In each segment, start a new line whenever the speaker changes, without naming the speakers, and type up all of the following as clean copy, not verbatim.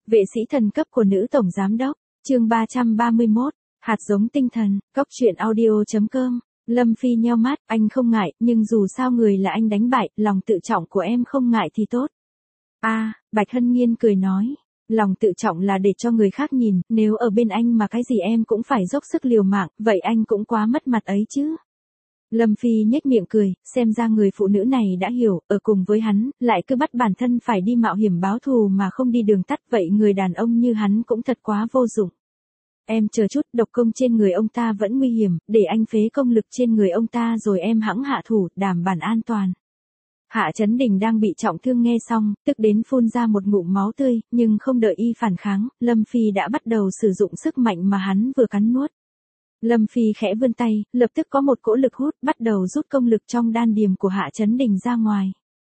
Vệ sĩ thần cấp của nữ tổng giám đốc, chương 331, hạt giống tinh thần, cóc truyện audio.com. Lâm Phi nheo mắt, anh không ngại, nhưng dù sao người là anh đánh bại, lòng tự trọng của em không ngại thì tốt. Bạch Hân Nhiên cười nói, lòng tự trọng là để cho người khác nhìn, nếu ở bên anh mà cái gì em cũng phải dốc sức liều mạng, vậy anh cũng quá mất mặt ấy chứ. Lâm Phi nhếch miệng cười, xem ra người phụ nữ này đã hiểu, ở cùng với hắn, lại cứ bắt bản thân phải đi mạo hiểm báo thù mà không đi đường tắt, vậy người đàn ông như hắn cũng thật quá vô dụng. Em chờ chút, độc công trên người ông ta vẫn nguy hiểm, để anh phế công lực trên người ông ta rồi em hẵng hạ thủ, đảm bảo an toàn. Hạ Chấn Đình đang bị trọng thương nghe xong, tức đến phun ra một ngụm máu tươi, nhưng không đợi y phản kháng, Lâm Phi đã bắt đầu sử dụng sức mạnh mà hắn vừa cắn nuốt. Lâm Phi khẽ vươn tay, lập tức có một cỗ lực hút bắt đầu rút công lực trong đan điềm của Hạ Chấn Đình ra ngoài.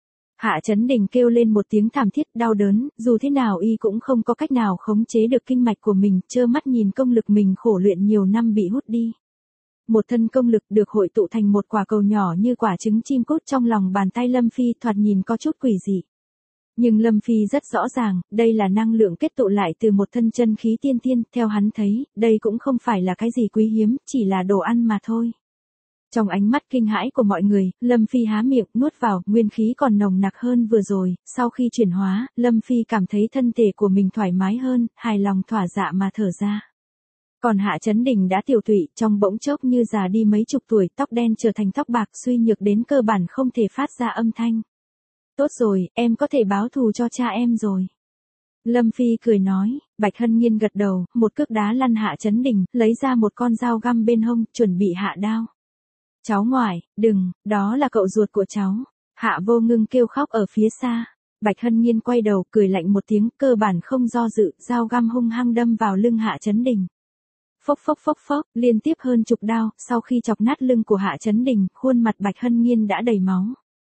Hạ Chấn Đình kêu lên một tiếng thảm thiết đau đớn, dù thế nào y cũng không có cách nào khống chế được kinh mạch của mình, trơ mắt nhìn công lực mình khổ luyện nhiều năm bị hút đi. Một thân công lực được hội tụ thành một quả cầu nhỏ như quả trứng chim cút trong lòng bàn tay Lâm Phi, thoạt nhìn có chút quỷ dị. Nhưng Lâm Phi rất rõ ràng, đây là năng lượng kết tụ lại từ một thân chân khí tiên thiên, theo hắn thấy, đây cũng không phải là cái gì quý hiếm, chỉ là đồ ăn mà thôi. Trong ánh mắt kinh hãi của mọi người, Lâm Phi há miệng, nuốt vào, nguyên khí còn nồng nặc hơn vừa rồi, sau khi chuyển hóa, Lâm Phi cảm thấy thân thể của mình thoải mái hơn, hài lòng thỏa dạ mà thở ra. Còn Hạ Chấn Đình đã tiểu tụy, trong bỗng chốc như già đi mấy chục tuổi, tóc đen trở thành tóc bạc, suy nhược đến cơ bản không thể phát ra âm thanh. Tốt rồi, em có thể báo thù cho cha em rồi. Lâm Phi cười nói, Bạch Hân Nhiên gật đầu, một cước đá lăn Hạ Chấn Đình, lấy ra một con dao găm bên hông, chuẩn bị hạ đao. Cháu ngoại, đừng, đó là cậu ruột của cháu. Hạ Vô Ngưng kêu khóc ở phía xa. Bạch Hân Nhiên quay đầu, cười lạnh một tiếng, cơ bản không do dự, dao găm hung hăng đâm vào lưng Hạ Chấn Đình. Phốc phốc phốc phốc, liên tiếp hơn chục đao, sau khi chọc nát lưng của Hạ Chấn Đình, khuôn mặt Bạch Hân Nhiên đã đầy máu.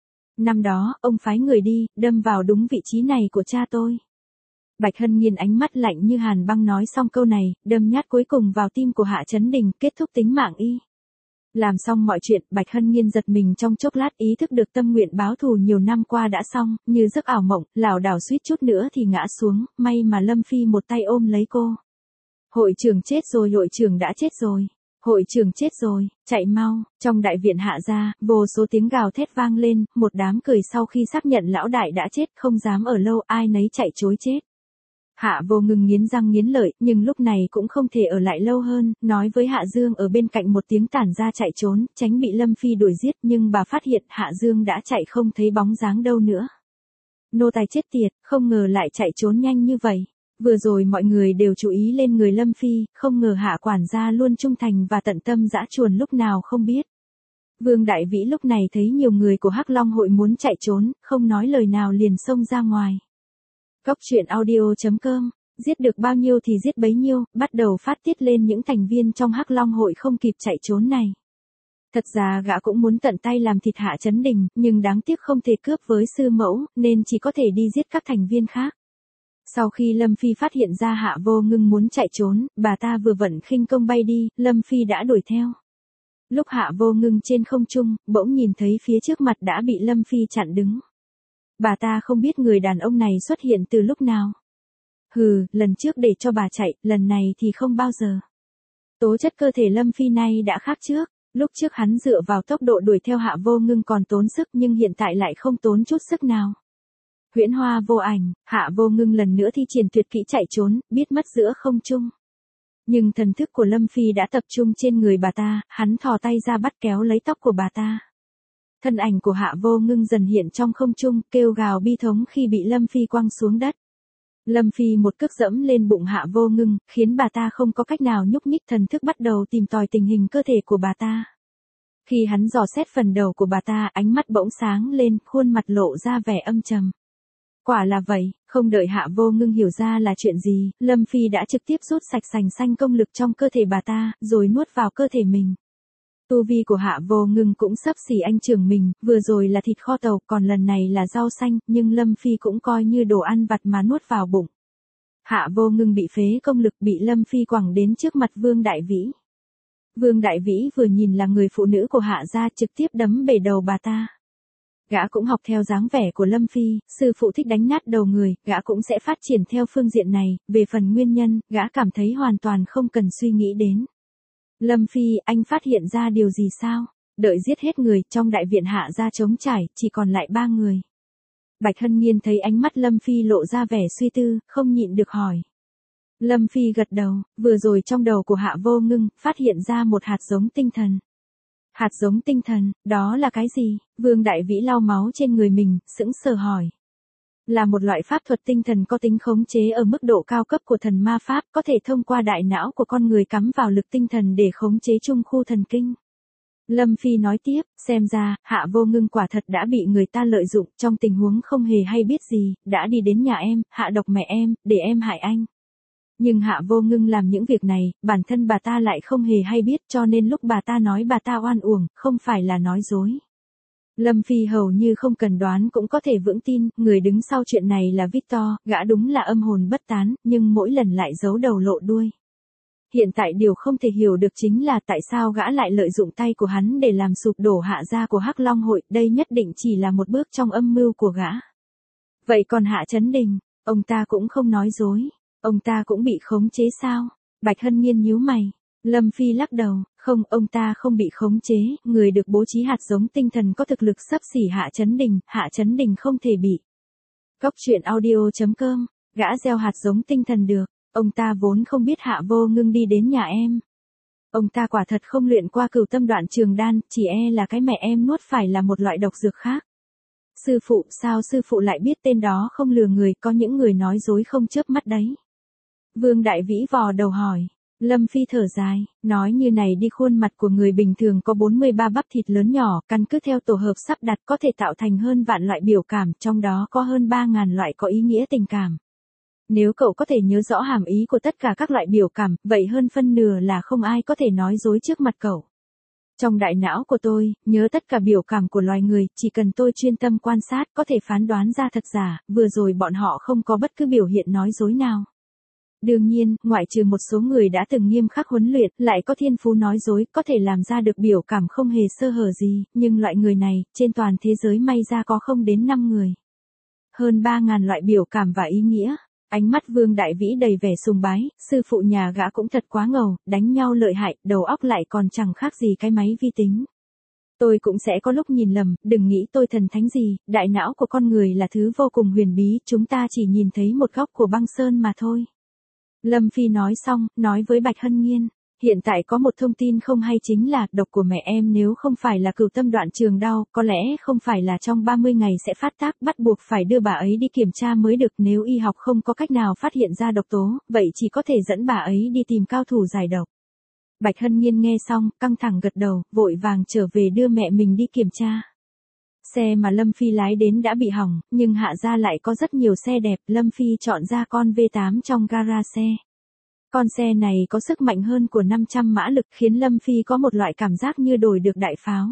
Năm đó, ông phái người đi, đâm vào đúng vị trí này của cha tôi. Bạch Hân Nhiên ánh mắt lạnh như hàn băng nói xong câu này, đâm nhát cuối cùng vào tim của Hạ Chấn Đình, kết thúc tính mạng y. Làm xong mọi chuyện, Bạch Hân Nhiên giật mình trong chốc lát, ý thức được tâm nguyện báo thù nhiều năm qua đã xong, như giấc ảo mộng, lảo đảo suýt chút nữa thì ngã xuống, may mà Lâm Phi một tay ôm lấy cô. Hội trưởng chết rồi, hội trưởng đã chết rồi. Hội trưởng chết rồi, chạy mau. Trong đại viện Hạ gia, vô số tiếng gào thét vang lên, một đám cười sau khi xác nhận lão đại đã chết, không dám ở lâu, ai nấy chạy trối chết. Hạ Vô Ngưng nghiến răng nghiến lợi, nhưng lúc này cũng không thể ở lại lâu hơn, nói với Hạ Dương ở bên cạnh một tiếng tản ra chạy trốn, tránh bị Lâm Phi đuổi giết, nhưng bà phát hiện Hạ Dương đã chạy không thấy bóng dáng đâu nữa. Nô tài chết tiệt, không ngờ lại chạy trốn nhanh như vậy. Vừa rồi mọi người đều chú ý lên người Lâm Phi, không ngờ Hạ quản gia luôn trung thành và tận tâm dã chuồn lúc nào không biết. Vương Đại Vĩ lúc này thấy nhiều người của Hắc Long hội muốn chạy trốn, không nói lời nào liền xông ra ngoài. Cóc truyện audio.com, giết được bao nhiêu thì giết bấy nhiêu, bắt đầu phát tiết lên những thành viên trong Hắc Long hội không kịp chạy trốn này. Thật ra gã cũng muốn tận tay làm thịt Hạ Chấn Đình, nhưng đáng tiếc không thể cướp với sư mẫu, nên chỉ có thể đi giết các thành viên khác. Sau khi Lâm Phi phát hiện ra Hạ Vô Ngưng muốn chạy trốn, bà ta vừa vận khinh công bay đi, Lâm Phi đã đuổi theo. Lúc Hạ Vô Ngưng trên không trung, bỗng nhìn thấy phía trước mặt đã bị Lâm Phi chặn đứng. Bà ta không biết người đàn ông này xuất hiện từ lúc nào. Hừ, lần trước để cho bà chạy, lần này thì không bao giờ. Tố chất cơ thể Lâm Phi này đã khác trước. Lúc trước hắn dựa vào tốc độ đuổi theo Hạ Vô Ngưng còn tốn sức, nhưng hiện tại lại không tốn chút sức nào. Huyễn Hoa vô ảnh, Hạ Vô Ngưng lần nữa thi triển tuyệt kỹ chạy trốn, biết mất giữa không trung. Nhưng thần thức của Lâm Phi đã tập trung trên người bà ta, hắn thò tay ra bắt kéo lấy tóc của bà ta. Thân ảnh của Hạ Vô Ngưng dần hiện trong không trung, kêu gào bi thống khi bị Lâm Phi quăng xuống đất. Lâm Phi một cước dẫm lên bụng Hạ Vô Ngưng, khiến bà ta không có cách nào nhúc nhích, thần thức bắt đầu tìm tòi tình hình cơ thể của bà ta. Khi hắn dò xét phần đầu của bà ta, ánh mắt bỗng sáng lên, khuôn mặt lộ ra vẻ âm trầm. Quả là vậy, không đợi Hạ Vô Ngưng hiểu ra là chuyện gì, Lâm Phi đã trực tiếp rút sạch sành xanh công lực trong cơ thể bà ta, rồi nuốt vào cơ thể mình. Tu vi của Hạ Vô Ngưng cũng xấp xỉ anh trưởng mình, vừa rồi là thịt kho tàu, còn lần này là rau xanh, nhưng Lâm Phi cũng coi như đồ ăn vặt mà nuốt vào bụng. Hạ Vô Ngưng bị phế công lực, bị Lâm Phi quẳng đến trước mặt Vương Đại Vĩ. Vương Đại Vĩ vừa nhìn là người phụ nữ của Hạ gia, trực tiếp đấm bể đầu bà ta. gã cũng học theo dáng vẻ của Lâm Phi, sư phụ thích đánh nát đầu người, gã cũng sẽ phát triển theo phương diện này, về phần nguyên nhân, gã cảm thấy hoàn toàn không cần suy nghĩ đến. Lâm Phi, anh phát hiện ra điều gì sao? Đợi giết hết người, trong đại viện hạ ra trống trải, chỉ còn lại 3 người. Bạch Hân Nhiên thấy ánh mắt Lâm Phi lộ ra vẻ suy tư, không nhịn được hỏi. Lâm Phi gật đầu, vừa rồi trong đầu của Hạ Vô Ngưng, phát hiện ra một hạt giống tinh thần. Hạt giống tinh thần, đó là cái gì? Vương Đại Vĩ lau máu trên người mình, sững sờ hỏi. Là một loại pháp thuật tinh thần có tính khống chế ở mức độ cao cấp của thần ma pháp, có thể thông qua đại não của con người cắm vào lực tinh thần để khống chế trung khu thần kinh. Lâm Phi nói tiếp, xem ra, Hạ Vô Ngưng quả thật đã bị người ta lợi dụng, trong tình huống không hề hay biết gì, đã đi đến nhà em, hạ độc mẹ em, để em hại anh. Nhưng Hạ Vô Ngưng làm những việc này, bản thân bà ta lại không hề hay biết, cho nên lúc bà ta nói bà ta oan uổng, không phải là nói dối. Lâm Phi hầu như không cần đoán cũng có thể vững tin, người đứng sau chuyện này là Victor, gã đúng là âm hồn bất tán, nhưng mỗi lần lại giấu đầu lộ đuôi. Hiện tại điều không thể hiểu được chính là tại sao gã lại lợi dụng tay của hắn để làm sụp đổ Hạ gia của Hắc Long hội, đây nhất định chỉ là một bước trong âm mưu của gã. Vậy còn Hạ Chấn Đình, ông ta cũng không nói dối, ông ta cũng bị khống chế sao? Bạch Hân Nhiên nhíu mày. Lâm Phi lắc đầu, không, ông ta không bị khống chế, người được bố trí hạt giống tinh thần có thực lực xấp xỉ Hạ Chấn Đình không thể bị. Cóc truyện audio.com, gã gieo hạt giống tinh thần được, ông ta vốn không biết Hạ Vô Ngưng đi đến nhà em. Ông ta quả thật không luyện qua Cửu Tâm Đoạn Trường Đan, chỉ là cái mẹ em nuốt phải là một loại độc dược khác. Sư phụ, sao sư phụ lại biết tên đó không lừa người, có những người nói dối không chớp mắt đấy. Vương Đại Vĩ vò đầu hỏi. Lâm Phi thở dài, nói như này đi, khuôn mặt của người bình thường có 43 bắp thịt lớn nhỏ, căn cứ theo tổ hợp sắp đặt có thể tạo thành hơn vạn loại biểu cảm, trong đó có hơn 3.000 loại có ý nghĩa tình cảm. Nếu cậu có thể nhớ rõ hàm ý của tất cả các loại biểu cảm, vậy hơn phân nửa là không ai có thể nói dối trước mặt cậu. Trong đại não của tôi, nhớ tất cả biểu cảm của loài người, chỉ cần tôi chuyên tâm quan sát, có thể phán đoán ra thật giả, vừa rồi bọn họ không có bất cứ biểu hiện nói dối nào. Đương nhiên, ngoại trừ một số người đã từng nghiêm khắc huấn luyện, lại có thiên phú nói dối, có thể làm ra được biểu cảm không hề sơ hở gì, nhưng loại người này, trên toàn thế giới may ra có không đến 5 người. Hơn 3.000 loại biểu cảm và ý nghĩa. Ánh mắt Vương Đại Vĩ đầy vẻ sùng bái, sư phụ nhà gã cũng thật quá ngầu, đánh nhau lợi hại, đầu óc lại còn chẳng khác gì cái máy vi tính. Tôi cũng sẽ có lúc nhìn lầm, đừng nghĩ tôi thần thánh gì, đại não của con người là thứ vô cùng huyền bí, chúng ta chỉ nhìn thấy một góc của băng sơn mà thôi. Lâm Phi nói xong, nói với Bạch Hân Nhiên, hiện tại có một thông tin không hay chính là, độc của mẹ em nếu không phải là Cửu Tâm Đoạn Trường Đao, có lẽ không phải là trong 30 ngày sẽ phát tác, bắt buộc phải đưa bà ấy đi kiểm tra mới được, nếu y học không có cách nào phát hiện ra độc tố, vậy chỉ có thể dẫn bà ấy đi tìm cao thủ giải độc. Bạch Hân Nhiên nghe xong, căng thẳng gật đầu, vội vàng trở về đưa mẹ mình đi kiểm tra. Xe mà Lâm Phi lái đến đã bị hỏng, nhưng Hạ gia lại có rất nhiều xe đẹp, Lâm Phi chọn ra con V8 trong gara xe. Con xe này có sức mạnh hơn của 500 mã lực khiến Lâm Phi có một loại cảm giác như đổi được đại pháo.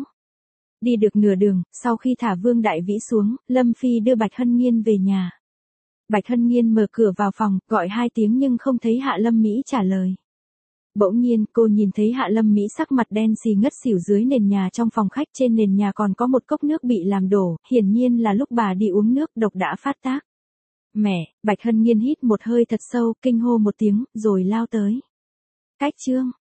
Đi được nửa đường, sau khi thả Vương Đại Vĩ xuống, Lâm Phi đưa Bạch Hân Nhiên về nhà. Bạch Hân Nhiên mở cửa vào phòng, gọi 2 tiếng nhưng không thấy Hạ Lâm Mỹ trả lời. Bỗng nhiên, cô nhìn thấy Hạ Lâm Mỹ sắc mặt đen xì ngất xỉu dưới nền nhà trong phòng khách, trên nền nhà còn có một cốc nước bị làm đổ, hiển nhiên là lúc bà đi uống nước độc đã phát tác. Mẹ, Bạch Hân Nhiên hít một hơi thật sâu, kinh hô một tiếng, rồi lao tới. Cách chương.